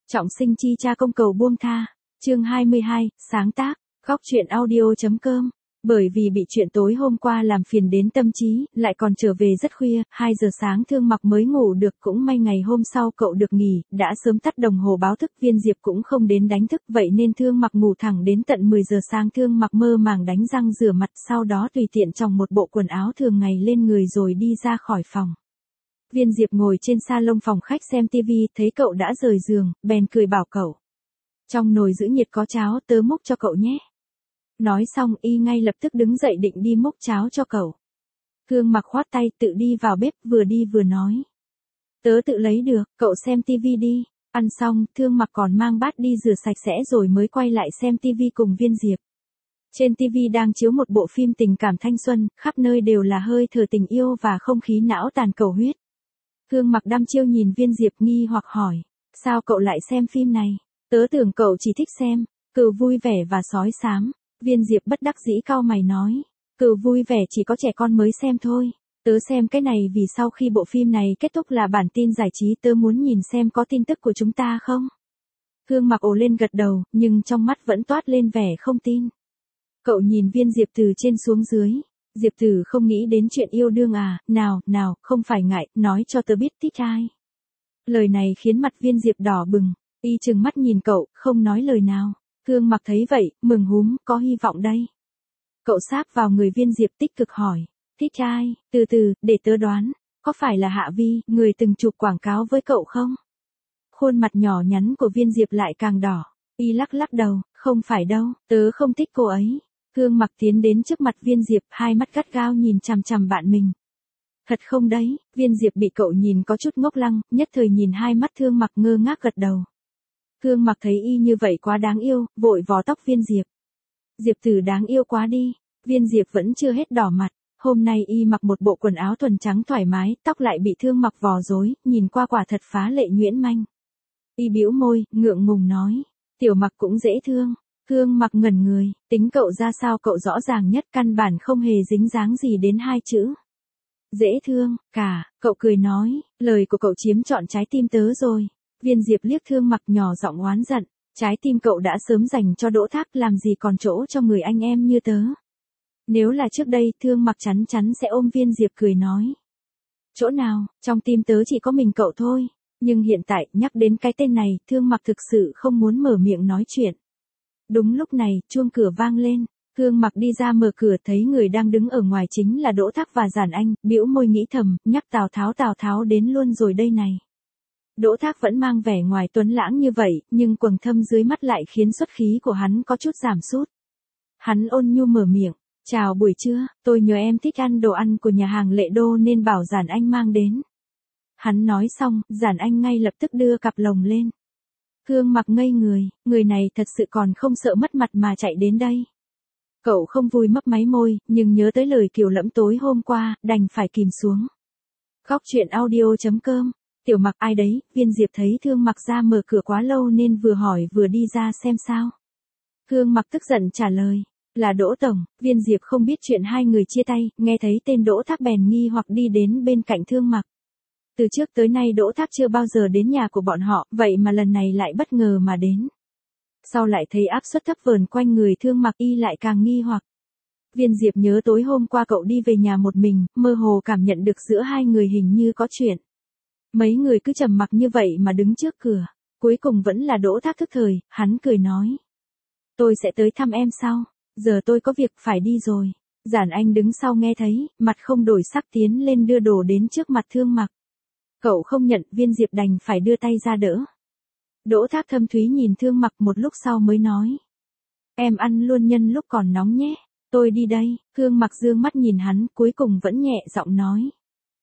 Trọng sinh chi cha công cầu buông tha. Chương 22, sáng tác, góc truyện audio.com. Bởi vì bị chuyện tối hôm qua làm phiền đến tâm trí, lại còn trở về rất khuya, 2 giờ sáng Thương Mặc mới ngủ được, cũng may ngày hôm sau cậu được nghỉ, đã sớm tắt đồng hồ báo thức. Viên Diệp cũng không đến đánh thức, vậy nên Thương Mặc ngủ thẳng đến tận 10 giờ sáng. Thương Mặc mơ màng đánh răng rửa mặt, sau đó tùy tiện chòng một bộ quần áo thường ngày lên người rồi đi ra khỏi phòng. Viên Diệp ngồi trên salon phòng khách xem tivi, thấy cậu đã rời giường, bèn cười bảo cậu. Trong nồi giữ nhiệt có cháo, tớ múc cho cậu nhé. Nói xong y ngay lập tức đứng dậy định đi múc cháo cho cậu. Thương Mặc khoát tay tự đi vào bếp, vừa đi vừa nói. Tớ tự lấy được, cậu xem tivi đi. Ăn xong, Thương Mặc còn mang bát đi rửa sạch sẽ rồi mới quay lại xem tivi cùng Viên Diệp. Trên tivi đang chiếu một bộ phim tình cảm thanh xuân, khắp nơi đều là hơi thở tình yêu và không khí não tàn cầu huyết. Thương Mặc đăm chiêu nhìn Viên Diệp nghi hoặc hỏi. Sao cậu lại xem phim này? Tớ tưởng cậu chỉ thích xem Cừu Vui Vẻ và Sói Xám. Viên Diệp bất đắc dĩ cau mày nói. Cừu Vui Vẻ chỉ có trẻ con mới xem thôi. Tớ xem cái này vì sau khi bộ phim này kết thúc là bản tin giải trí, tớ muốn nhìn xem có tin tức của chúng ta không. Thương Mặc ồ lên gật đầu, nhưng trong mắt vẫn toát lên vẻ không tin. Cậu nhìn Viên Diệp từ trên xuống dưới. Diệp Tử không nghĩ đến chuyện yêu đương à, nào, không phải ngại, nói cho tớ biết thích ai. Lời này khiến mặt Viên Diệp đỏ bừng, y trừng mắt nhìn cậu, không nói lời nào. Thương Mặc thấy vậy, mừng húm, có hy vọng đây. Cậu sáp vào người Viên Diệp tích cực hỏi, thích ai, từ từ, để tớ đoán, có phải là Hạ Vi, người từng chụp quảng cáo với cậu không? Khuôn mặt nhỏ nhắn của Viên Diệp lại càng đỏ, y lắc đầu, không phải đâu, tớ không thích cô ấy. Thương Mặc tiến đến trước mặt Viên Diệp, hai mắt gắt gao nhìn chằm chằm bạn mình. Thật không đấy? Viên Diệp bị cậu nhìn có chút ngốc lăng, nhất thời nhìn hai mắt Thương Mặc ngơ ngác gật đầu. Thương Mặc thấy y như vậy quá đáng yêu, vội vò tóc Viên Diệp. Diệp Tử đáng yêu quá đi. Viên Diệp vẫn chưa hết đỏ mặt. Hôm nay y mặc một bộ quần áo thuần trắng thoải mái, tóc lại bị Thương Mặc vò rối, nhìn qua quả thật phá lệ nhuyễn manh. Y bĩu môi, ngượng ngùng nói, Tiểu Mặc cũng dễ thương. Thương Mặc ngẩn người, tính cậu ra sao cậu rõ ràng nhất, căn bản không hề dính dáng gì đến hai chữ dễ thương, cả. Cậu cười nói, lời của cậu chiếm trọn trái tim tớ rồi. Viên Diệp liếc Thương Mặc nhỏ giọng oán giận, trái tim cậu đã sớm dành cho Đỗ Thác, làm gì còn chỗ cho người anh em như tớ. Nếu là trước đây, Thương Mặc chắn sẽ ôm Viên Diệp cười nói. Chỗ nào, trong tim tớ chỉ có mình cậu thôi. Nhưng hiện tại, nhắc đến cái tên này, Thương Mặc thực sự không muốn mở miệng nói chuyện. Đúng lúc này, chuông cửa vang lên. Thương Mặc đi ra mở cửa, thấy người đang đứng ở ngoài chính là Đỗ Thác và Giản Anh, bĩu môi nghĩ thầm, nhắc Tào Tháo đến luôn rồi đây này. Đỗ Thác vẫn mang vẻ ngoài tuấn lãng như vậy, nhưng quầng thâm dưới mắt lại khiến xuất khí của hắn có chút giảm sút. Hắn ôn nhu mở miệng, chào buổi trưa, tôi nhớ em thích ăn đồ ăn của nhà hàng Lệ Đô nên bảo Giản Anh mang đến. Hắn nói xong, Giản Anh ngay lập tức đưa cặp lồng lên. Thương Mặc ngây người này thật sự còn không sợ mất mặt mà chạy đến đây. Cậu không vui mấp máy môi, nhưng nhớ tới lời Kiều Lẫm tối hôm qua, đành phải kìm xuống. Góc truyện audio.com. Tiểu Mặc ai đấy? Viên Diệp thấy Thương Mặc ra mở cửa quá lâu nên vừa hỏi vừa đi ra xem sao. Thương Mặc tức giận trả lời, là Đỗ Tổng. Viên Diệp không biết chuyện hai người chia tay, nghe thấy tên Đỗ Thác bèn nghi hoặc đi đến bên cạnh Thương Mặc. Từ trước tới nay Đỗ Thác chưa bao giờ đến nhà của bọn họ, vậy mà lần này lại bất ngờ mà đến. Sau lại thấy áp suất thấp vờn quanh người Thương Mặc, y lại càng nghi hoặc. Viên Diệp nhớ tối hôm qua cậu đi về nhà một mình, mơ hồ cảm nhận được giữa hai người hình như có chuyện. Mấy người cứ trầm mặc như vậy mà đứng trước cửa, cuối cùng vẫn là Đỗ Thác thức thời, hắn cười nói. Tôi sẽ tới thăm em sau, giờ tôi có việc phải đi rồi. Giản Anh đứng sau nghe thấy, mặt không đổi sắc tiến lên đưa đồ đến trước mặt Thương Mặc. Cậu không nhận, Viên Diệp đành phải đưa tay ra đỡ. Đỗ Thác thâm thúy nhìn Thương Mặc một lúc sau mới nói. Em ăn luôn nhân lúc còn nóng nhé, tôi đi đây. Thương Mặc dương mắt nhìn hắn, cuối cùng vẫn nhẹ giọng nói.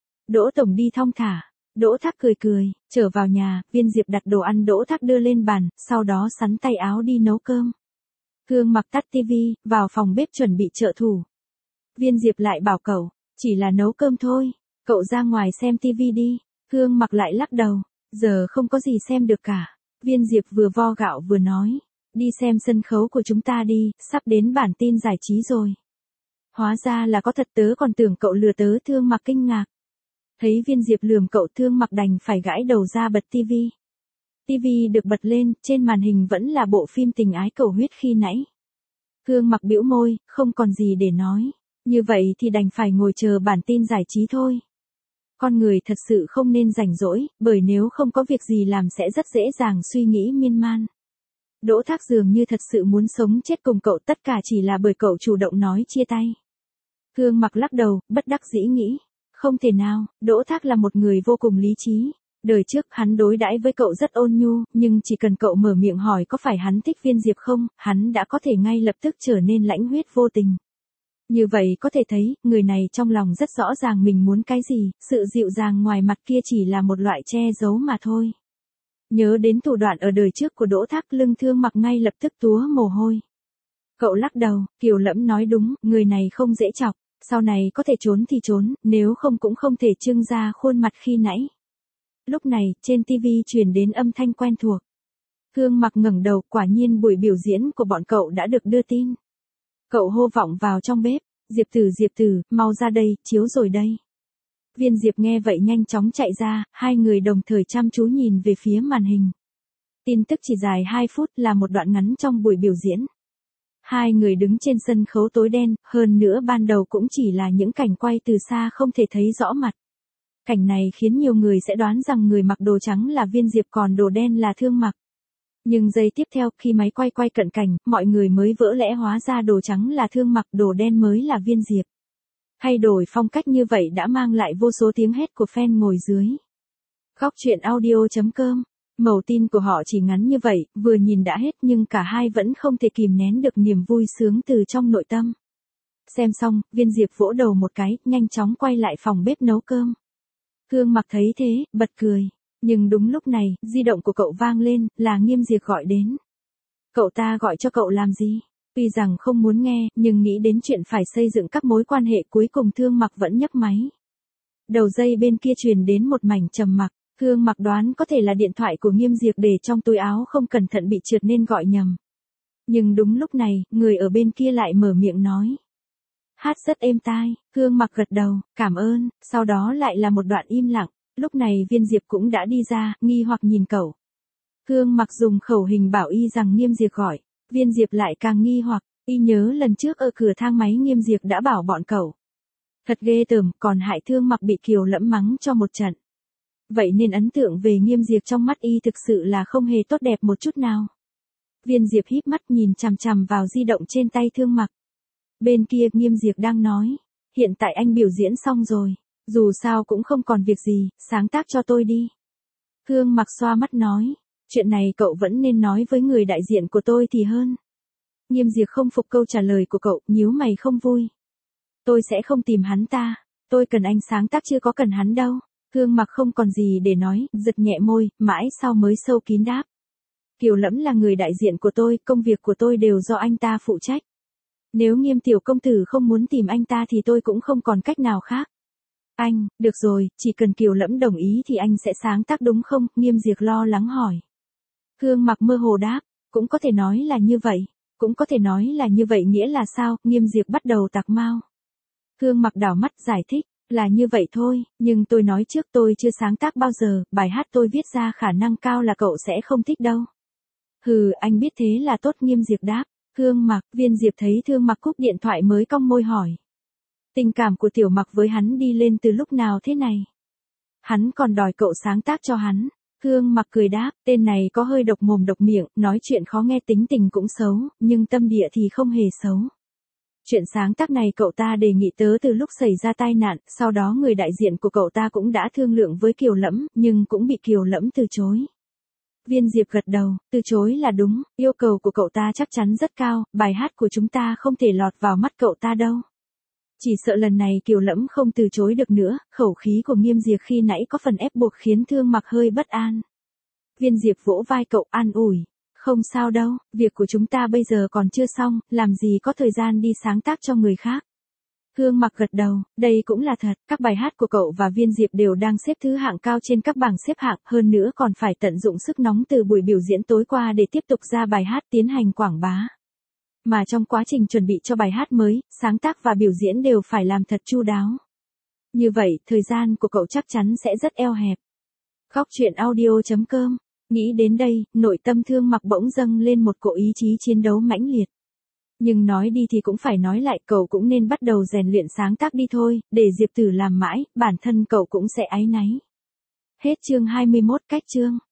Đỗ Tổng đi thong thả. Đỗ Thác cười, trở vào nhà, Viên Diệp đặt đồ ăn Đỗ Thác đưa lên bàn, sau đó xắn tay áo đi nấu cơm. Thương Mặc tắt tivi, vào phòng bếp chuẩn bị trợ thủ. Viên Diệp lại bảo cậu, chỉ là nấu cơm thôi, cậu ra ngoài xem tivi đi. Thương Mặc lại lắc đầu, giờ không có gì xem được cả. Viên Diệp vừa vo gạo vừa nói, đi xem sân khấu của chúng ta đi, sắp đến bản tin giải trí rồi. Hóa ra là có thật, tớ còn tưởng cậu lừa tớ. Thương Mặc kinh ngạc. Thấy Viên Diệp lườm cậu, Thương Mặc đành phải gãi đầu ra bật tivi. TV được bật lên, trên màn hình vẫn là bộ phim tình ái cầu huyết khi nãy. Hương Mặc bĩu môi, không còn gì để nói. Như vậy thì đành phải ngồi chờ bản tin giải trí thôi. Con người thật sự không nên rảnh rỗi, bởi nếu không có việc gì làm sẽ rất dễ dàng suy nghĩ miên man. Đỗ Thác dường như thật sự muốn sống chết cùng cậu, tất cả chỉ là bởi cậu chủ động nói chia tay. Hương Mặc lắc đầu, bất đắc dĩ nghĩ. Không thể nào, Đỗ Thác là một người vô cùng lý trí. Đời trước hắn đối đãi với cậu rất ôn nhu, nhưng chỉ cần cậu mở miệng hỏi có phải hắn thích Viên Diệp không, hắn đã có thể ngay lập tức trở nên lãnh huyết vô tình. Như vậy có thể thấy, người này trong lòng rất rõ ràng mình muốn cái gì, sự dịu dàng ngoài mặt kia chỉ là một loại che giấu mà thôi. Nhớ đến thủ đoạn ở đời trước của Đỗ Thác, lưng Thương Mặc ngay lập tức túa mồ hôi. Cậu lắc đầu, Kiều Lẫm nói đúng, người này không dễ chọc, sau này có thể trốn thì trốn, nếu không cũng không thể trưng ra khuôn mặt khi nãy. Lúc này, trên TV truyền đến âm thanh quen thuộc. Thương Mặc ngẩng đầu, quả nhiên buổi biểu diễn của bọn cậu đã được đưa tin. Cậu hô vọng vào trong bếp, Diệp Tử, mau ra đây, chiếu rồi đây. Viên Diệp nghe vậy nhanh chóng chạy ra, hai người đồng thời chăm chú nhìn về phía màn hình. Tin tức chỉ dài 2 phút là một đoạn ngắn trong buổi biểu diễn. Hai người đứng trên sân khấu tối đen, hơn nữa ban đầu cũng chỉ là những cảnh quay từ xa không thể thấy rõ mặt. Cảnh này khiến nhiều người sẽ đoán rằng người mặc đồ trắng là Viên Diệp còn đồ đen là Thương Mặc. Nhưng giây tiếp theo, khi máy quay cận cảnh, mọi người mới vỡ lẽ hóa ra đồ trắng là Thương Mặc, đồ đen mới là Viên Diệp. Thay đổi phong cách như vậy đã mang lại vô số tiếng hét của fan ngồi dưới. Góc truyện audio.com. Mẩu tin của họ chỉ ngắn như vậy, vừa nhìn đã hết nhưng cả hai vẫn không thể kìm nén được niềm vui sướng từ trong nội tâm. Xem xong, Viên Diệp vỗ đầu một cái, nhanh chóng quay lại phòng bếp nấu cơm. Thương Mặc thấy thế, bật cười. Nhưng đúng lúc này, di động của cậu vang lên, là Nghiêm Diệp gọi đến. Cậu ta gọi cho cậu làm gì? Tuy rằng không muốn nghe, nhưng nghĩ đến chuyện phải xây dựng các mối quan hệ, cuối cùng Thương Mặc vẫn nhấc máy. Đầu dây bên kia truyền đến một mảnh trầm mặc. Thương Mặc đoán có thể là điện thoại của Nghiêm Diệp để trong túi áo không cẩn thận bị trượt nên gọi nhầm. Nhưng đúng lúc này, người ở bên kia lại mở miệng nói. Hát rất êm tai, Thương Mặc gật đầu, cảm ơn, sau đó lại là một đoạn im lặng. Lúc này Viên Diệp cũng đã đi ra, nghi hoặc nhìn cậu. Thương Mặc dùng khẩu hình bảo y rằng Nghiêm Diệp gọi. Viên Diệp lại càng nghi hoặc, y nhớ lần trước ở cửa thang máy Nghiêm Diệp đã bảo bọn cậu. Thật ghê tởm, còn hại Thương Mặc bị Kiều Lẫm mắng cho một trận. Vậy nên ấn tượng về Nghiêm Diệp trong mắt y thực sự là không hề tốt đẹp một chút nào. Viên Diệp híp mắt nhìn chằm chằm vào di động trên tay Thương Mặc. Bên kia Nghiêm Diệp đang nói, hiện tại anh biểu diễn xong rồi, dù sao cũng không còn việc gì, sáng tác cho tôi đi. Thương Mặc xoa mắt nói, chuyện này cậu vẫn nên nói với người đại diện của tôi thì hơn. Nghiêm Diệp không phục câu trả lời của cậu, nhíu mày không vui. Tôi sẽ không tìm hắn ta, tôi cần anh sáng tác chứ có cần hắn đâu. Thương Mặc không còn gì để nói, giật nhẹ môi, mãi sau mới sâu kín đáp. Kiều Lẫm là người đại diện của tôi, công việc của tôi đều do anh ta phụ trách. Nếu Nghiêm tiểu công tử không muốn tìm anh ta thì tôi cũng không còn cách nào khác. Anh, được rồi, chỉ cần Kiều Lẫm đồng ý thì anh sẽ sáng tác đúng không? Nghiêm Diệp lo lắng hỏi. Thương Mặc mơ hồ đáp, cũng có thể nói là như vậy. Cũng có thể nói là như vậy nghĩa là sao? Nghiêm Diệp bắt đầu tạc mau. Thương Mặc đảo mắt giải thích, là như vậy thôi, nhưng tôi nói trước tôi chưa sáng tác bao giờ, bài hát tôi viết ra khả năng cao là cậu sẽ không thích đâu. Hừ, anh biết thế là tốt. Nghiêm Diệp đáp. Thương Mặc, Viên Diệp thấy Thương Mặc cúp điện thoại mới cong môi hỏi. Tình cảm của Tiểu Mặc với hắn đi lên từ lúc nào thế này? Hắn còn đòi cậu sáng tác cho hắn. Thương Mặc cười đáp, tên này có hơi độc mồm độc miệng, nói chuyện khó nghe, tính tình cũng xấu, nhưng tâm địa thì không hề xấu. Chuyện sáng tác này cậu ta đề nghị tớ từ lúc xảy ra tai nạn, sau đó người đại diện của cậu ta cũng đã thương lượng với Kiều Lẫm, nhưng cũng bị Kiều Lẫm từ chối. Viên Diệp gật đầu, từ chối là đúng, yêu cầu của cậu ta chắc chắn rất cao, bài hát của chúng ta không thể lọt vào mắt cậu ta đâu. Chỉ sợ lần này Kiều Lẫm không từ chối được nữa, khẩu khí của Nghiêm Diệp khi nãy có phần ép buộc khiến Thương Mặc hơi bất an. Viên Diệp vỗ vai cậu an ủi, không sao đâu, việc của chúng ta bây giờ còn chưa xong, làm gì có thời gian đi sáng tác cho người khác. Thương Mặc gật đầu, đây cũng là thật, các bài hát của cậu và Viên Diệp đều đang xếp thứ hạng cao trên các bảng xếp hạng, hơn nữa còn phải tận dụng sức nóng từ buổi biểu diễn tối qua để tiếp tục ra bài hát tiến hành quảng bá. Mà trong quá trình chuẩn bị cho bài hát mới, sáng tác và biểu diễn đều phải làm thật chu đáo. Như vậy, thời gian của cậu chắc chắn sẽ rất eo hẹp. Góc truyện audio.com Nghĩ đến đây, nội tâm Thương Mặc bỗng dâng lên một cỗ ý chí chiến đấu mãnh liệt. Nhưng nói đi thì cũng phải nói lại, cậu cũng nên bắt đầu rèn luyện sáng tác đi thôi, để Diệp Tử làm mãi, bản thân cậu cũng sẽ áy náy. Hết chương 21. Cách chương